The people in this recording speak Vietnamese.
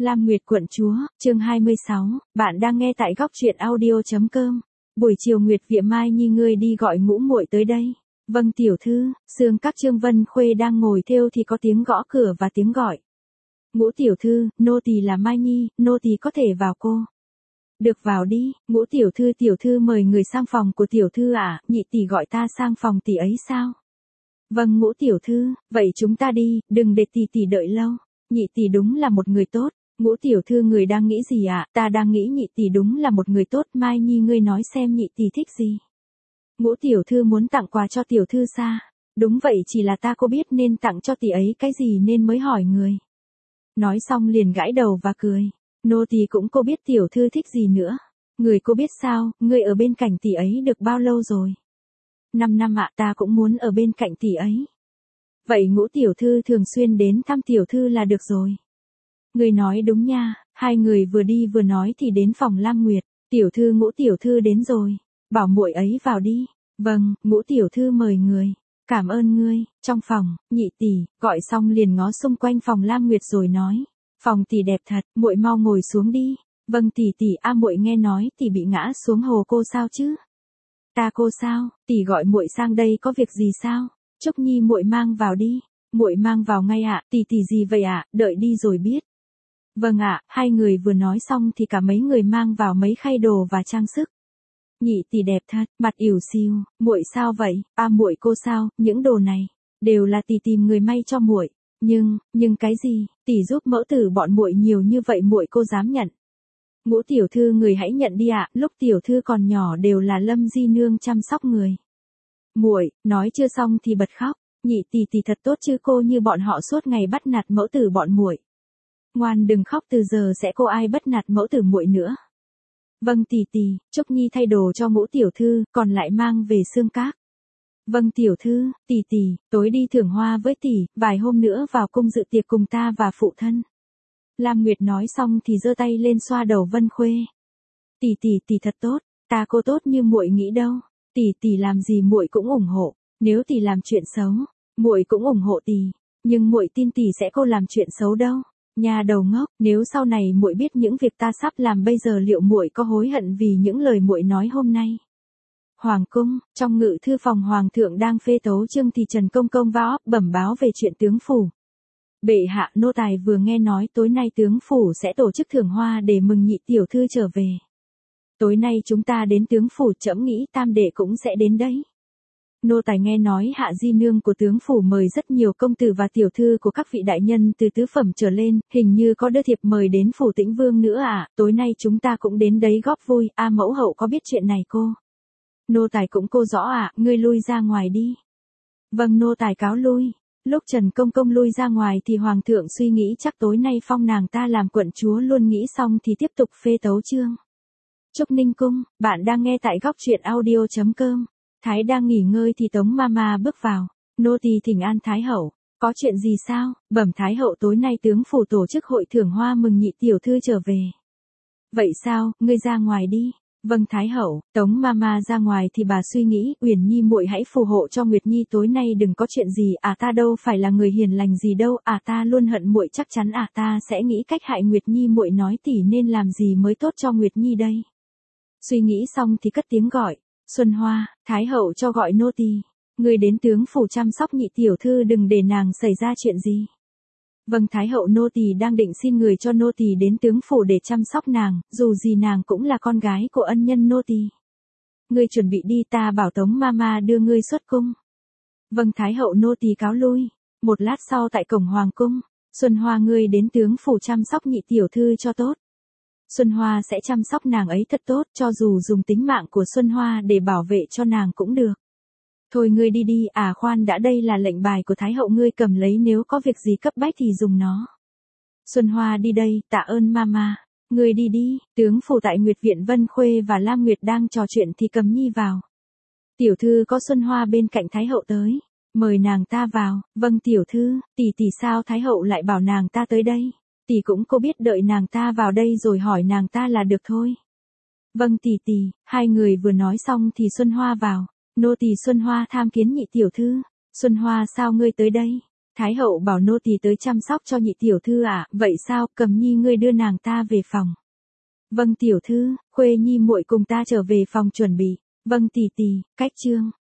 Lam Nguyệt quận chúa, chương 26, bạn đang nghe tại góc truyện audio.com. Buổi chiều Nguyệt Vịa Mai Nhi ngươi đi gọi ngũ muội tới đây. Vâng tiểu thư, sương các Trương Vân Khuê đang ngồi thêu thì có tiếng gõ cửa và tiếng gọi. Ngũ tiểu thư, nô tỳ là Mai Nhi, nô tỳ có thể vào cô. Được vào đi, ngũ tiểu thư mời người sang phòng của tiểu thư à, nhị tỷ gọi ta sang phòng tỷ ấy sao? Vâng ngũ tiểu thư, vậy chúng ta đi, đừng để tỷ đợi lâu. Nhị tỷ đúng là một người tốt. Ngũ tiểu thư người đang nghĩ gì ạ? Ta đang nghĩ nhị tỷ đúng là một người tốt. Mai Nhi ngươi nói xem nhị tỷ thích gì? Ngũ tiểu thư muốn tặng quà cho tiểu thư xa. Đúng vậy, chỉ là ta có biết nên tặng cho tỷ ấy cái gì nên mới hỏi người. Nói xong liền gãi đầu và cười. Nô tỳ cũng có biết tiểu thư thích gì nữa. Người có biết sao, người ở bên cạnh tỷ ấy được bao lâu rồi? 5 năm ạ, ta cũng muốn ở bên cạnh tỷ ấy. Vậy ngũ tiểu thư thường xuyên đến thăm tiểu thư là được rồi. Người nói đúng nha. Hai người vừa đi vừa nói thì đến phòng Lam Nguyệt. Tiểu thư ngũ tiểu thư đến rồi. Bảo muội ấy vào đi. Vâng, ngũ tiểu thư mời người. Cảm ơn ngươi. Trong phòng, nhị tỷ, gọi xong liền ngó xung quanh phòng Lam Nguyệt rồi nói. Phòng tỷ đẹp thật, muội mau ngồi xuống đi. Vâng tỷ, muội nghe nói tỷ bị ngã xuống hồ cô sao chứ? Ta cô sao, tỷ gọi muội sang đây có việc gì sao? Trúc Nhi muội mang vào đi. Muội mang vào ngay ạ, tỷ gì vậy ạ, đợi đi rồi biết. Vâng ạ, hai người vừa nói xong thì cả mấy người mang vào mấy khay đồ và trang sức. Nhị tỷ đẹp thật, mặt ỉu xìu, muội sao vậy? Muội cô sao, những đồ này đều là tỷ tìm người may cho muội. Nhưng cái gì? Tỷ giúp mẫu tử bọn muội nhiều như vậy muội cô dám nhận. Ngũ tiểu thư người hãy nhận đi ạ, lúc tiểu thư còn nhỏ đều là Lâm Di nương chăm sóc người. Muội, nói chưa xong thì bật khóc. Nhị tỷ thật tốt chứ cô như bọn họ suốt ngày bắt nạt mẫu tử bọn muội. Ngoan đừng khóc, từ giờ sẽ cô ai bắt nạt mẫu tử muội nữa. Vâng tỷ, Trúc Nhi thay đồ cho ngũ tiểu thư, còn lại mang về xương các. Vâng tiểu thư, tỷ, tối đi thưởng hoa với tỷ, vài hôm nữa vào cung dự tiệc cùng ta và phụ thân. Lam Nguyệt nói xong thì giơ tay lên xoa đầu Vân Khuê. Tỷ thật tốt, ta cô tốt như muội nghĩ đâu. Tỷ làm gì muội cũng ủng hộ, nếu tỷ làm chuyện xấu, muội cũng ủng hộ tỷ, nhưng muội tin tỷ sẽ cô làm chuyện xấu đâu. Nhà đầu ngốc, nếu sau này muội biết những việc ta sắp làm bây giờ liệu muội có hối hận vì những lời muội nói hôm nay? Hoàng cung, trong ngự thư phòng hoàng thượng đang phê tấu chương thì Trần Công Công vào bẩm báo về chuyện tướng phủ. Bệ hạ, nô tài vừa nghe nói tối nay tướng phủ sẽ tổ chức thưởng hoa để mừng nhị tiểu thư trở về. Tối nay chúng ta đến tướng phủ, trẫm nghĩ tam đệ cũng sẽ đến đấy. Nô tài nghe nói Hạ Di nương của tướng phủ mời rất nhiều công tử và tiểu thư của các vị đại nhân từ tứ phẩm trở lên, hình như có đưa thiệp mời đến phủ Tĩnh Vương nữa à, tối nay chúng ta cũng đến đấy góp vui. Mẫu hậu có biết chuyện này cô? Nô tài cũng cô rõ ạ, ngươi lui ra ngoài đi. Vâng nô tài cáo lui. Lúc Trần Công Công lui ra ngoài thì hoàng thượng suy nghĩ chắc tối nay phong nàng ta làm quận chúa luôn, nghĩ xong thì tiếp tục phê tấu chương. Trúc Ninh cung, bạn đang nghe tại góc truyện audio.com. Thái đang nghỉ ngơi thì Tống Mama bước vào. Nô tỳ thỉnh an Thái hậu. Có chuyện gì sao? Bẩm Thái hậu, tối nay tướng phủ tổ chức hội thưởng hoa mừng nhị tiểu thư trở về. Vậy sao, ngươi ra ngoài đi. Vâng Thái hậu. Tống Mama ra ngoài thì bà suy nghĩ, Uyển Nhi muội hãy phù hộ cho Nguyệt Nhi tối nay đừng có chuyện gì. Ta đâu phải là người hiền lành gì đâu, ta luôn hận muội, chắc chắn ta sẽ nghĩ cách hại Nguyệt Nhi muội, nói tỷ nên làm gì mới tốt cho Nguyệt Nhi đây. Suy nghĩ xong thì cất tiếng gọi. Xuân Hoa, Thái hậu cho gọi nô tỳ. Người đến tướng phủ chăm sóc nhị tiểu thư, đừng để nàng xảy ra chuyện gì. Vâng Thái hậu, nô tỳ đang định xin người cho nô tỳ đến tướng phủ để chăm sóc nàng, dù gì nàng cũng là con gái của ân nhân nô tỳ. Ngươi chuẩn bị đi, ta bảo Tống Mama đưa ngươi xuất cung. Vâng Thái hậu, nô tỳ cáo lui. Một lát sau tại cổng hoàng cung, Xuân Hoa, ngươi đến tướng phủ chăm sóc nhị tiểu thư cho tốt. Xuân Hoa sẽ chăm sóc nàng ấy thật tốt, cho dù dùng tính mạng của Xuân Hoa để bảo vệ cho nàng cũng được. Thôi ngươi đi đi, khoan đã, đây là lệnh bài của Thái hậu, ngươi cầm lấy, nếu có việc gì cấp bách thì dùng nó. Xuân Hoa đi đây, tạ ơn Mama. Ngươi đi đi. Tướng phủ tại Nguyệt viện, Vân Khuê và Lam Nguyệt đang trò chuyện thì Cầm Nhi vào. Tiểu thư có Xuân Hoa bên cạnh Thái hậu tới. Mời nàng ta vào. Vâng tiểu thư, tỷ sao Thái hậu lại bảo nàng ta tới đây? Tỷ cũng cô biết, đợi nàng ta vào đây rồi hỏi nàng ta là được thôi. Vâng tỷ. Hai người vừa nói xong thì Xuân Hoa vào. Nô tỳ Xuân Hoa tham kiến nhị tiểu thư. Xuân Hoa sao ngươi tới đây? Thái hậu bảo nô tỳ tới chăm sóc cho nhị tiểu thư ạ, vậy sao, Cầm Nhi ngươi đưa nàng ta về phòng. Vâng tiểu thư, Khuê Nhi muội cùng ta trở về phòng chuẩn bị. Vâng tỷ tỷ, cách chương.